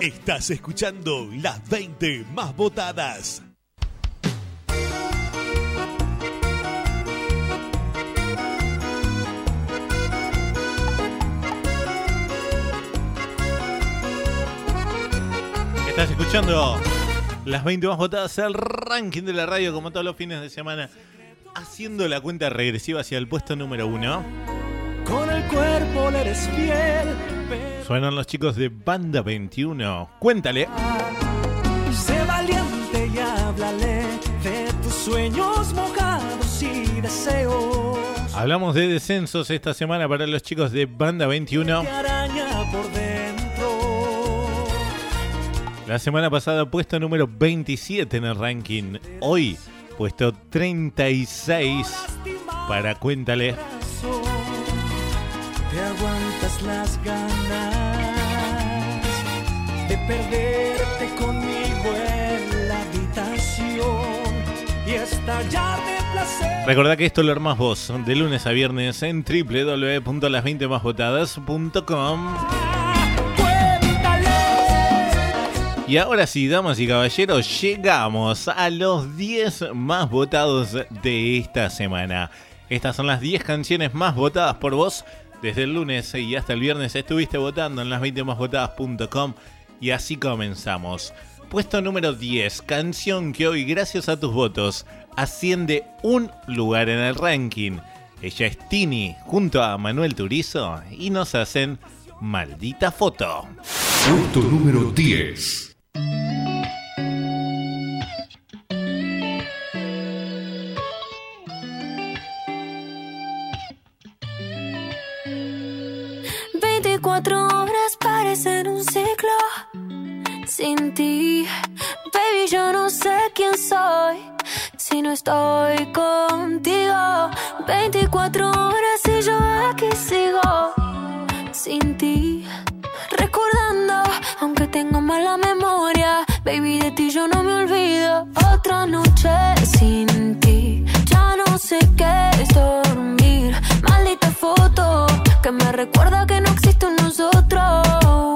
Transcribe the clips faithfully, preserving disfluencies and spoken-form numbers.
Estás escuchando las veinte más votadas. Estás escuchando las veinte más votadas, el ranking de la radio como todos los fines de semana, haciendo la cuenta regresiva hacia el puesto número uno. Con el cuerpo le eres fiel. Suenan los chicos de Banda veintiuno. Cuéntale. Sé valiente y háblale de tus sueños mojados y deseos. Hablamos de descensos esta semana para los chicos de Banda veintiuno. Te araña por dentro. La semana pasada puesto número veintisiete en el ranking. Hoy puesto treinta y seis para Cuéntale. Te aguantas las ganas de perderte conmigo en la habitación y estallar de placer. Recordá que esto lo armás vos de lunes a viernes en doble u doble u doble u punto las veinte más votadas punto com. Y ahora sí, damas y caballeros, llegamos a los diez más votados de esta semana. Estas son las diez canciones más votadas por vos. Desde el lunes y hasta el viernes estuviste votando en las veinte más votadas punto com y así comenzamos. Puesto número diez, canción que hoy, gracias a tus votos, asciende un lugar en el ranking. Ella es Tini junto a Manuel Turizo y nos hacen Maldita Foto. Puesto número diez. veinticuatro horas parecen un ciclo sin ti. Baby, yo no sé quién soy si no estoy contigo. veinticuatro horas y yo aquí sigo sin ti. Recordando, aunque tengo mala memoria, baby, de ti yo no me olvido. Otra noche sin ti, ya no sé qué es dormir. Maldita foto que me recuerda que no existe en nosotros.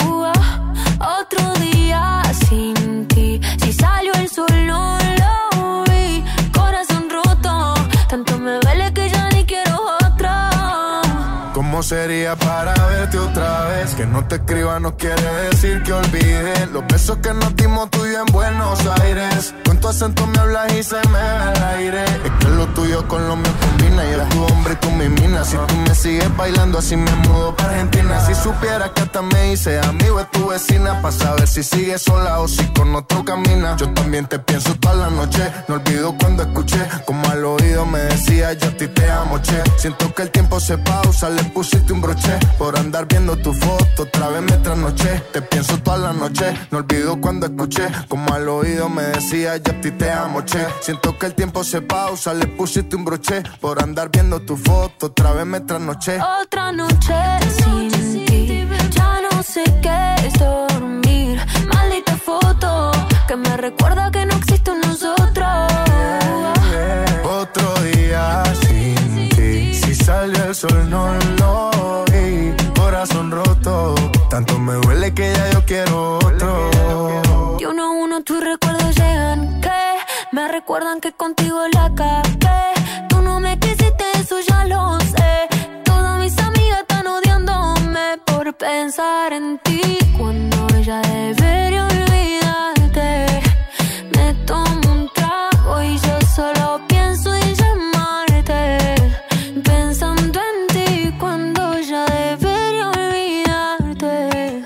Otro día sin ti, si salió el sol no lo vi. Corazón roto, tanto me duele que ya ni quiero otra. ¿Cómo sería para verte otra vez? Que no te escriba no quiere decir que olvide los besos que nos dimos tú y yo en Buenos Aires. Con tu acento me hablas y se me va el aire. Es que lo tuyo con lo mío combina. Y eres tu hombre y tú mi mina. Si tú me sigues bailando así me mudo para Argentina. Si supieras que hasta me hice amigo de tu vecina, pa' saber si sigues sola o si con otro camina. Yo también te pienso toda la noche. No olvido cuando escuché como al oído me decía yo a ti te amo, che. Siento que el tiempo se pausa, le pusiste un broche por andar viendo tu foto, otra vez me trasnoché. Te pienso toda la noche, no olvido cuando escuché como al oído me decía yo a ti te amo, che. Siento que el tiempo se pausa, le pusiste un broche por andar viendo tu foto, otra vez me trasnoché. Otra noche sin ti, ya no sé qué es dormir. Maldita foto que me recuerda que no existe en nosotros. Otro día sin ti, si sale el sol no lo vi. Corazón roto, tanto me duele que ya yo quiero otro. De uno a uno tus recuerdos llegan, que me recuerdan que contigo la cagué. Tú no me quisiste, eso ya lo sé. Todas mis amigas están odiándome por pensar en ti, cuando ella debería olvidarte. Me tomo un trago y yo solo pienso en llamarte, pensando en ti cuando ella debería olvidarte.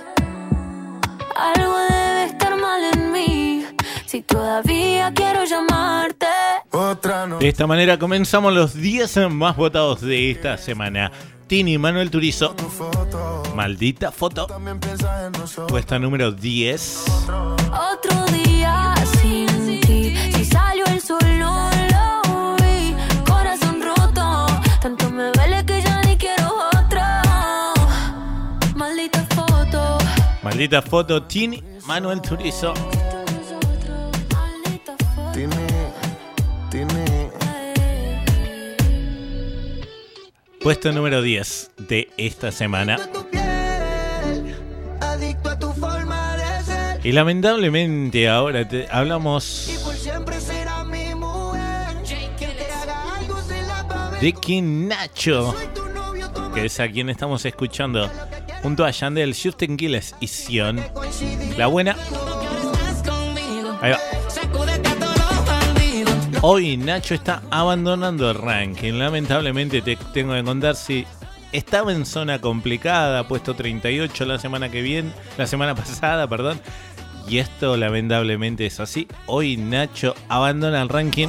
Algo debe estar mal en mí si todavía quiero llamarte. Otra no. De esta manera comenzamos los diez más votados de esta semana. Tini, Manuel Turizo, Maldita Foto, puesta número diez. Otro día sin ti, si salió el sol no lo vi. Corazón roto, tanto me duele que ya ni quiero otra. Maldita foto. Maldita Foto, Tini, Manuel Turizo. Tini, Tini. Puesto número diez de esta semana. Adicto a tu forma de ser, Y lamentablemente ahora te, hablamos de que Nacho, que es a quien estamos escuchando junto a Yandel, Justin Quiles y Sion, la buena. Ahí va. Hoy Nacho está abandonando el ranking. Lamentablemente te tengo que contar si estaba en zona complicada, puesto treinta y ocho la semana que viene, la semana pasada, perdón. Y esto lamentablemente es así. Hoy Nacho abandona el ranking.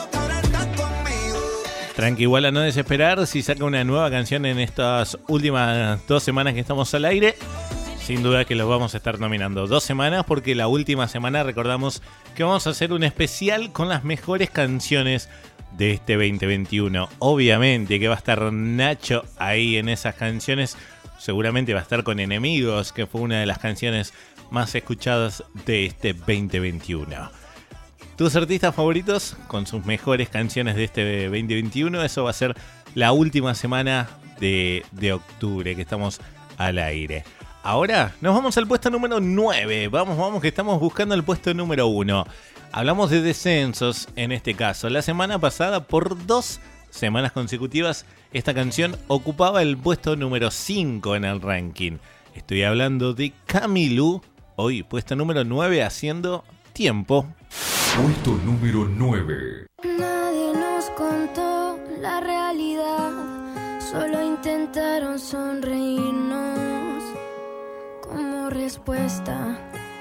Tranqui, igual a no desesperar si saca una nueva canción en estas últimas dos semanas que estamos al aire. Sin duda que los vamos a estar nominando. Dos semanas porque la última semana recordamos que vamos a hacer un especial con las mejores canciones de este veinte veintiuno. Obviamente que va a estar Nacho ahí en esas canciones. Seguramente va a estar con Enemigos, que fue una de las canciones más escuchadas de este veinte veintiuno. Tus artistas favoritos con sus mejores canciones de este veinte veintiuno. Eso va a ser la última semana de, de octubre que estamos al aire. Ahora nos vamos al puesto número nueve. Vamos, vamos, que estamos buscando el puesto número uno. Hablamos de descensos en este caso. La semana pasada, por dos semanas consecutivas, esta canción ocupaba el puesto número cinco en el ranking. Estoy hablando de Camilú. Hoy, puesto número nueve, haciendo tiempo. Puesto número nueve. Nadie nos contó la realidad, solo intentaron sonreírnos como respuesta.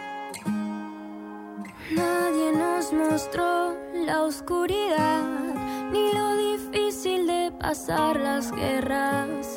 Nadie nos mostró la oscuridad, ni lo difícil de pasar las guerras.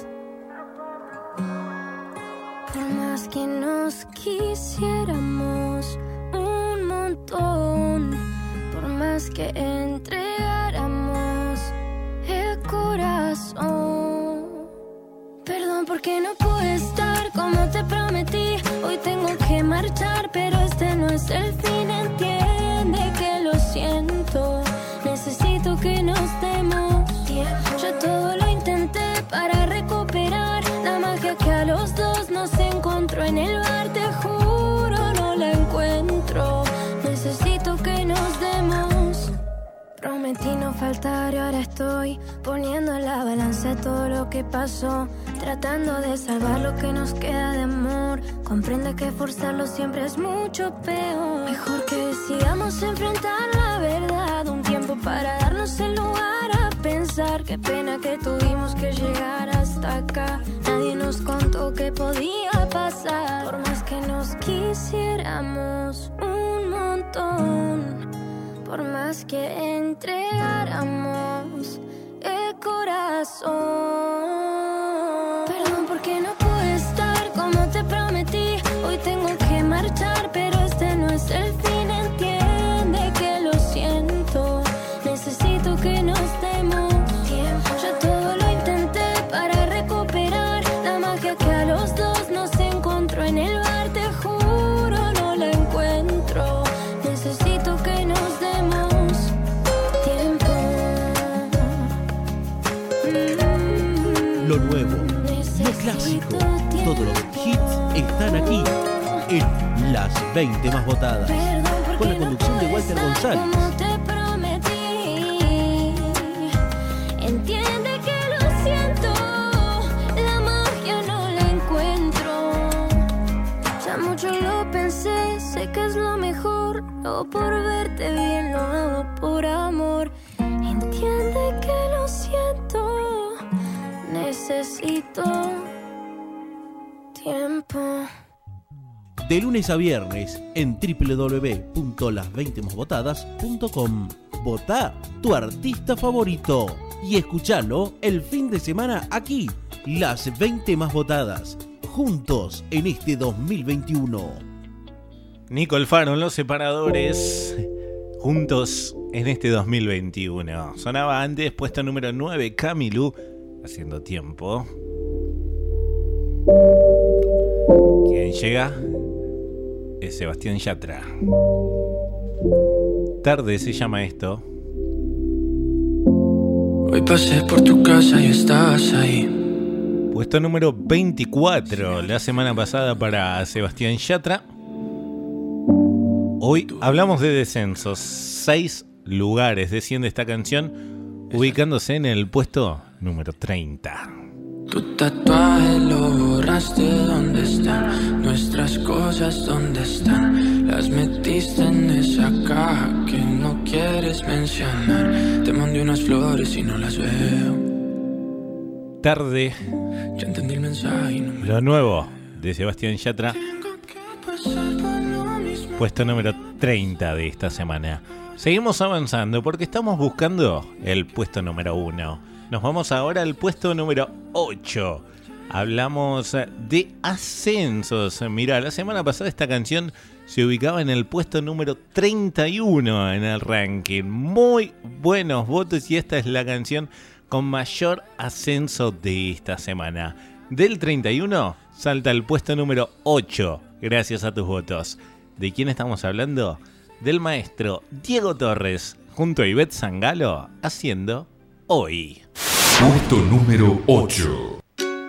Por más que nos quisiéramos un montón, por más que entregáramos el corazón. Perdón porque no pude estar como te prometí. Hoy tengo que marchar, pero este no es el fin. Entiende que lo siento. Necesito que nos demos tiempo. Yo todo lo intenté para recuperar la magia que a los dos nos encontró en el bar. Te juro no la encuentro. Necesito que nos demos. Prometí no faltar y ahora estoy poniendo en la balanza todo lo que pasó, tratando de salvar lo que nos queda de amor. Comprende que forzarlo siempre es mucho peor. Mejor que decidamos enfrentar la verdad, un tiempo para darnos el lugar a pensar. Qué pena que tuvimos que llegar hasta acá. Nadie nos contó que podía pasar. Por más que nos quisiéramos un montón, por más que entregáramos el corazón. Perdón porque no pude estar como te prometí. Hoy tengo que marchar, pero este no es el fin. Entiende que lo siento. Necesito que nos demos tiempo. Yo todo lo intenté para recuperar la magia que a los dos nos encontró en el bar. Te juro no la encuentro. Necesito que nos demos tiempo. Lo nuevo, lo clásico, todos los hits están aquí en Las veinte Más Votadas, con la conducción de Walter González. Como te prometí, entiende que lo siento, la magia no la encuentro. Ya mucho lo pensé, sé que es lo mejor. No por verte bien, lo hago por amor. Entiende que lo siento, necesito tiempo. De lunes a viernes en doble u doble u doble u punto las veinte más votadas punto com. Votá tu artista favorito y escuchalo el fin de semana aquí, Las veinte Más Votadas, juntos en este dos mil veintiuno. Nico Alfaro en Los Separadores, juntos en este dos mil veintiuno. Sonaba antes, puesto número nueve, Camilú, haciendo tiempo. Quien llega es Sebastián Yatra. Tarde se llama esto. Hoy pasé por tu casa y estabas ahí. Puesto número veinticuatro la semana pasada para Sebastián Yatra. Hoy hablamos de descensos. Seis lugares desciende esta canción, ubicándose en el puesto número treinta. Tu tatuaje lo borraste, ¿dónde están? Nuestras cosas, ¿dónde están? Las metiste en esa caja que no quieres mencionar. Te mandé unas flores y no las veo. Tarde. Ya entendí el mensaje y no me... Lo nuevo de Sebastián Yatra. Puesto número treinta de esta semana. Seguimos avanzando porque estamos buscando el puesto número uno. Nos vamos ahora al puesto número ocho. Hablamos de ascensos. Mirá, la semana pasada esta canción se ubicaba en el puesto número treinta y uno en el ranking. Muy buenos votos y esta es la canción con mayor ascenso de esta semana. Del treinta y uno salta al puesto número ocho, gracias a tus votos. ¿De quién estamos hablando? Del maestro Diego Torres, junto a Ivette Sangalo, haciendo Hoy. Puesto número ocho.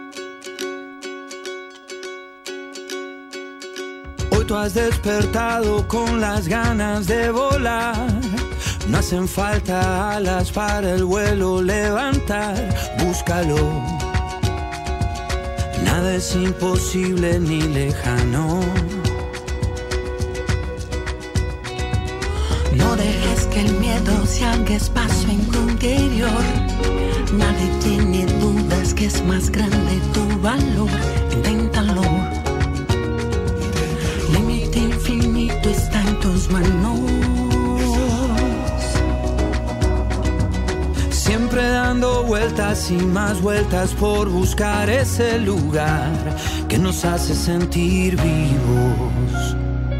Hoy tú has despertado con las ganas de volar. No hacen falta alas para el vuelo levantar. Búscalo. Nada es imposible ni lejano. No dejes que el miedo se haga espacio en tu interior. Nadie tiene dudas que es más grande tu valor. Inténtalo. Límite infinito está en tus manos. Siempre dando vueltas y más vueltas por buscar ese lugar que nos hace sentir vivos.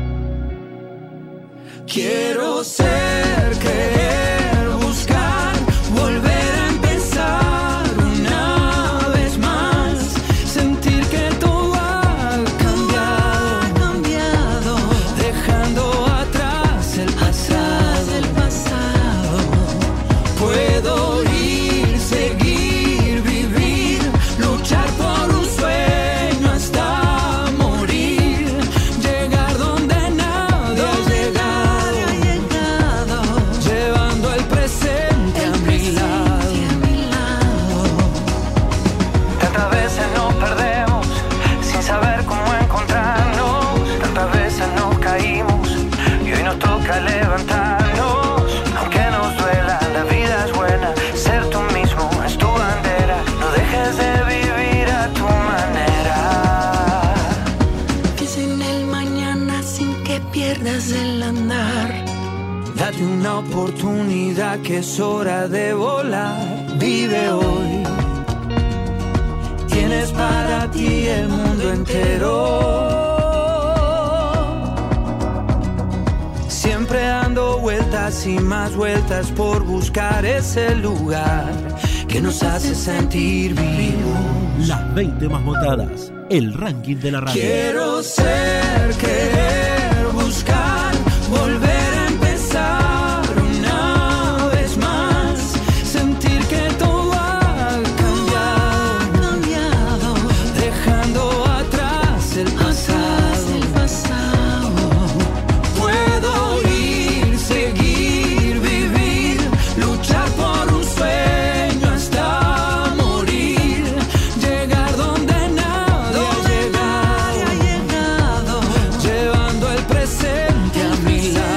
Quiero ser, creer, buscar, volver a empezar una vez más. Sentir que todo ha cambiado, cambiado, dejando atrás el pasado, el pasado. Puedo ir, seguir, vivir, luchar por un sueño hasta morir, llegar donde nadie ha llegado. Llevando el presente a mi lado. Tantas veces nos perdemos sin saber cómo encontrarnos. Tantas veces nos caímos y hoy nos toca levantarnos. Aunque nos duela, la vida es buena. Ser tú mismo es tu bandera. No dejes de vivir a tu manera. Piensa en el mañana sin que pierdas el andar. Date una oportunidad que es hora de volar. Vive hoy. Tienes para ti el mundo entero. Siempre dando vueltas y más vueltas por buscar ese lugar que nos hace sentir vivos. Las veinte más votadas, el ranking de la radio. Quiero ser, querer, buscar, volver a empezar una vez más. Sentir que todo ha cambiado, cambiado, dejando atrás el pasado, el pasado. Puedo ir, seguir, vivir, luchar por un sueño hasta morir, llegar donde nadie ha llegado, llevando el presente a mi lado.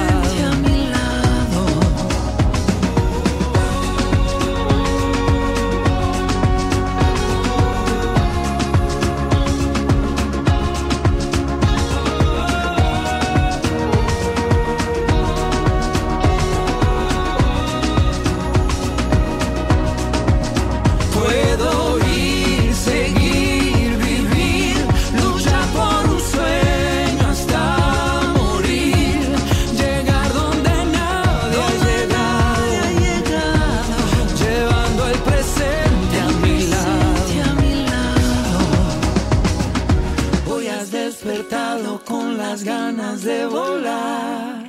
Puedo ir, seguir, vivir, luchar por un sueño hasta morir, llegar donde nadie ha llegado, llevando el presente a mi lado. Hoy has despertado con las ganas de volar.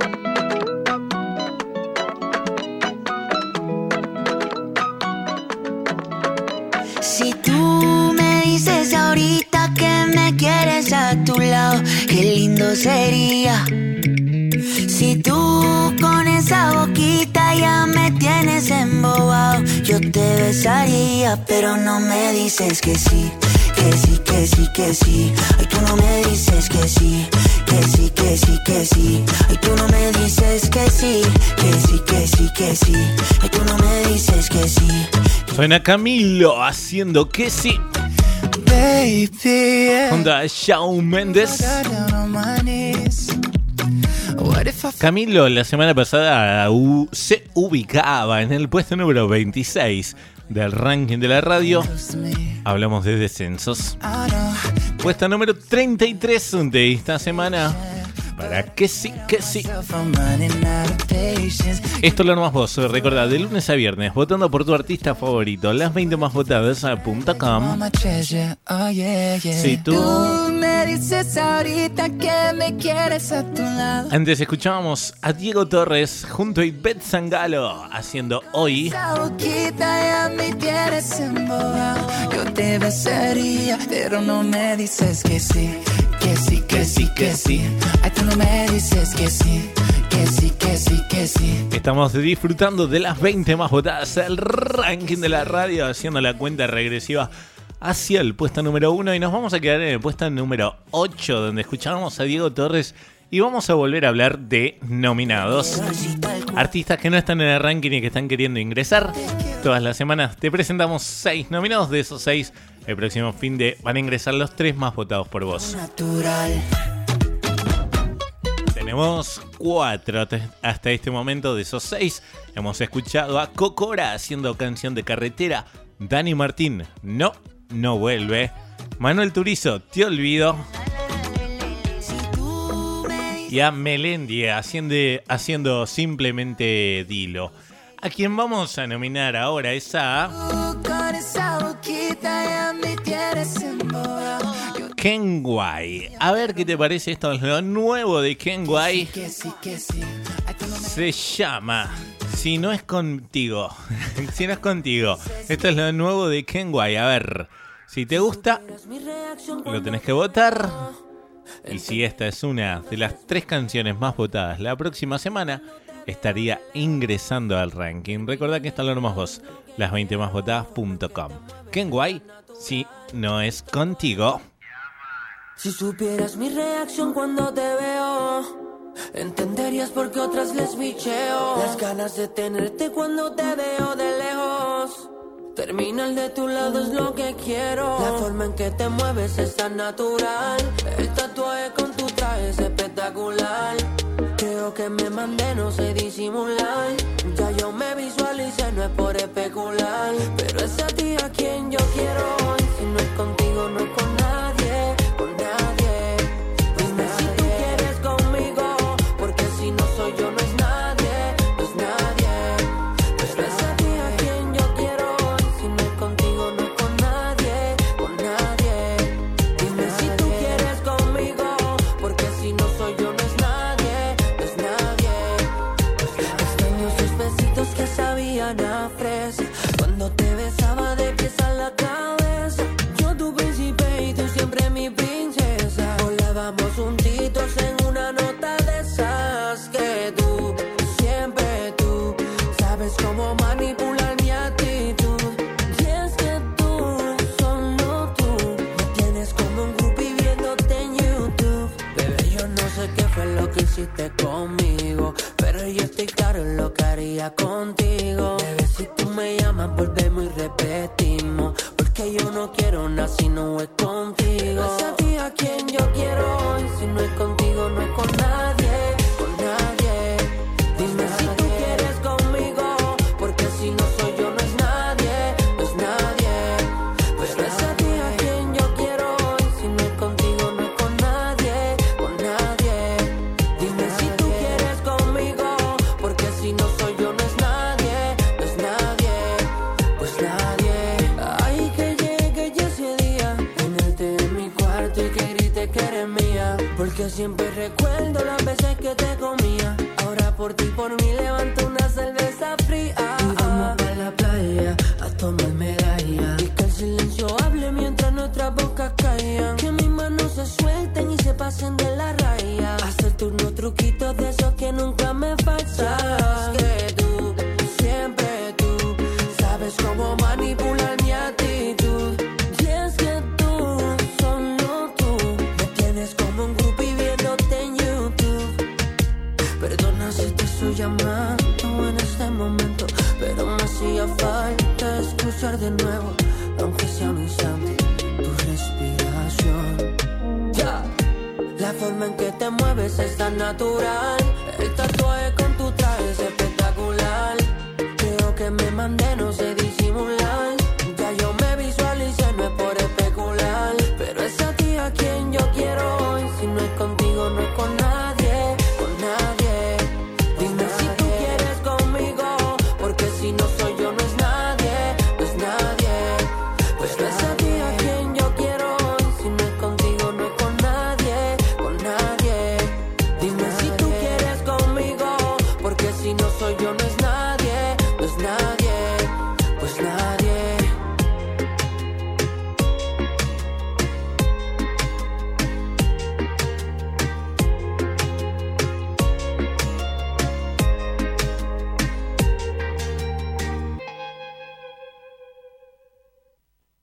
Si tú me dices ahorita que me quieres a tu lado, qué lindo sería. Si tú con esa boquita ya me tienes embobado, yo te besaría, pero no me dices que sí. Que sí, que sí, que sí. Ay, tú no me dices que sí. Que sí, que sí, que sí. Ay, tú no me dices que sí. Que sí, que sí, que sí. Ay, tú no me dices que sí. Suena Camilo haciendo que sí. Junto a Shawn Mendes. Camilo la semana pasada uh, se ubicaba en el puesto número veintiséis del ranking de la radio. Hablamos de descensos. Puesto número treinta y tres de esta semana. Para que sí, que sí. Esto lo más vos. Recordá, de lunes a viernes, votando por tu artista favorito. Las veinte más votadas a punto com. Si tú... Tú me dices ahorita que me quieres a tu lado. Antes escuchábamos a Diego Torres junto a Ivette Sangalo haciendo Hoy. Esa boquita ya me tienes embobado. Yo te besaría, pero no me dices que sí. Que sí, que sí, que sí. Ay, tú no me dices que sí. Que sí, que sí, que sí. Estamos disfrutando de las veinte más votadas, el ranking de la radio, haciendo la cuenta regresiva hacia el puesto número uno. Y nos vamos a quedar en el puesto número ocho, donde escuchábamos a Diego Torres. Y vamos a volver a hablar de nominados. Artistas que no están en el ranking y que están queriendo ingresar. Todas las semanas te presentamos seis nominados. De esos seis, el próximo fin de van a ingresar los tres más votados por vos. Tenemos cuatro hasta este momento. De esos seis hemos escuchado a Cocora haciendo Canción de Carretera. Dani Martín, No, No Vuelve. Manuel Turizo, Te Olvido. Y a Melendi haciendo, haciendo Simplemente Dilo. A quien vamos a nominar ahora es a Kenway. A ver qué te parece esto, es lo nuevo de Kenway. Se llama Si no es contigo. Si no es contigo. Esto es lo nuevo de Kenway. A ver, si te gusta, lo tenés que votar. Y si esta es una de las tres canciones más votadas la próxima semana, estaría ingresando al ranking. Recordá que esto lo nomás vos, las veinte más votadas punto com. Kenway, si no es contigo. Si supieras mi reacción cuando te veo, entenderías por qué otras les bicheo. Las ganas de tenerte cuando te veo de lejos. Terminar de tu lado es lo que quiero. La forma en que te mueves es tan natural. El tatuaje con tu traje es espectacular. Creo que me mandé, no sé disimular. Ya yo me visualicé, no es por especular. Pero es a ti a quien yo quiero hoy. Si no es contigo, no es con nadie, con nadie. Dime si tú quieres conmigo, porque si no soy yo, no es nadie, no es nadie. Pero es a ti a quien yo quiero hoy. Si no es contigo, no es con nadie, con nadie. Dime si tú quieres conmigo, porque si no soy yo, no es nadie, no es nadie. Extraño sus besitos que sabían a fresa. Cuando te besaba de pies a la cabeza. Yo tu príncipe y tú siempre mi princesa. Volábamos juntitos en una nota de esas. Que tú, siempre tú, sabes cómo manipular mi actitud. Y es que tú, solo tú, me tienes como un groupie viéndote en YouTube. Bebé, yo no sé qué fue lo que hiciste conmigo, pero yo estoy claro en lo que haría contigo. Bebé, si tú me llamas, volvemos y repetimos. Porque yo no quiero nada si no es contigo. Es a ti a quien yo quiero hoy. Si no es contigo, no es con nadie, con nadie. Dime si tú quieres conmigo, porque si no soy yo, no es nadie, no es nadie. Pero es a ti a quien yo quiero hoy. Si no es contigo, no es con nadie, con nadie. Dime si tú quieres conmigo, porque si no soy yo, no es nadie, no es nadie, pues nadie. Ay, que llegue ya ese día, tenerte en mi cuarto y que grite que eres mía. Porque siempre recuerdo las veces que te comía. Ahora por ti, por mí, levanto una cerveza fría. Y vamos pa' la playa a tomar medalla. Y que el silencio hable mientras nuestras bocas caían. Que mis manos se suelten y se pasen de la raya. Hacer turnos truquitos de esos que ver de nuevo, aunque sea un instante, tu respiración. Yeah. La forma en que te mueves es tan natural. El tatuaje con tu traje es espectacular. Creo que me mandé, no sé disimular. Ya yo me visualicé, no es por especular, pero es a ti a quien yo quiero hoy. Si no es contigo